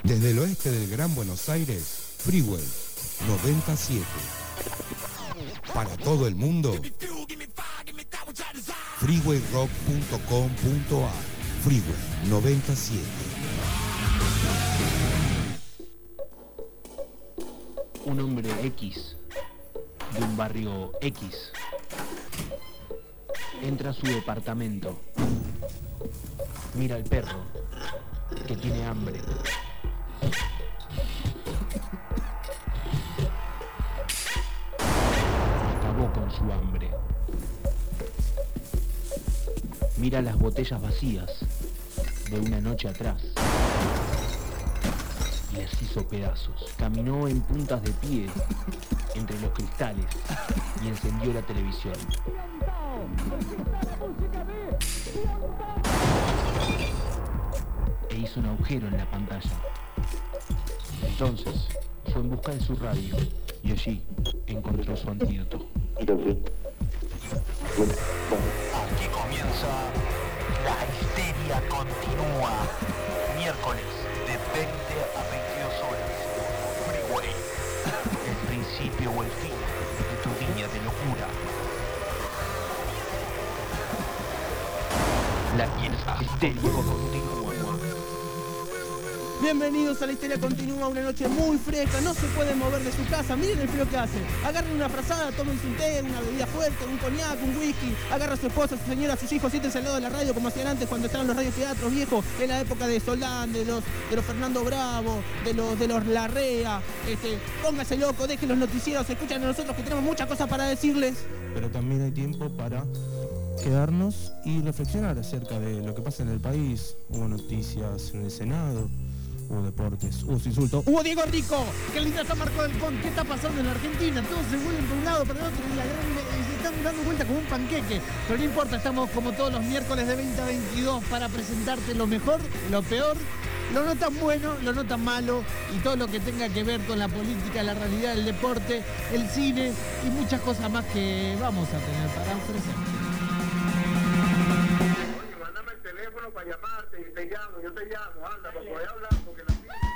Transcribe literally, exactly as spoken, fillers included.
Desde el oeste del Gran Buenos Aires, Freeway noventa y siete. Para todo el mundo, freeway rock punto com punto ar. Freeway noventa y siete. Un hombre X de un barrio X entra a su departamento, mira al perro que tiene hambre. Acabó con su hambre. Mira las botellas vacías de una noche atrás y las hizo pedazos. Caminó en puntas de pie entre los cristales y encendió la televisión. E hizo un agujero en la pantalla. Entonces fue en busca de su radio y allí encontró su antídoto. Aquí comienza La Histeria Continúa, miércoles de veinte a veintidós horas. Freeway, el principio o el fin de tu línea de locura. La Histeria Continúa. Bienvenidos a La Histeria Continúa, una noche muy fresca, no se pueden mover de su casa, miren el frío que hace. Agarren una frazada, tomen un té, una bebida fuerte, un coñac, un whisky, agarra a su esposa, a su señora, a sus hijos, siéntense al lado de la radio como hacían antes cuando estaban los radioteatros viejos, en la época de Soldán, de los, de los Fernando Bravo, de los, de los Larrea, este, póngase loco, dejen los noticieros, escuchen a nosotros que tenemos muchas cosas para decirles. Pero también hay tiempo para quedarnos y reflexionar acerca de lo que pasa en el país. Hubo noticias en el Senado, hubo deportes, hubo insultos. Hubo Diego Rico, que el San Marco del Pont. ¿Qué está pasando en la Argentina? Todos se vuelven por un lado, para el otro, y la gran, se están dando vuelta como un panqueque. Pero no importa, estamos como todos los miércoles de veinte a veintidós para presentarte lo mejor, lo peor, lo no tan bueno, lo no tan malo, y todo lo que tenga que ver con la política, la realidad, el deporte, el cine y muchas cosas más que vamos a tener para ofrecer. Oye, mándame el teléfono para llamarte y te llamo, yo te llamo, anda, para poder hablar, porque la...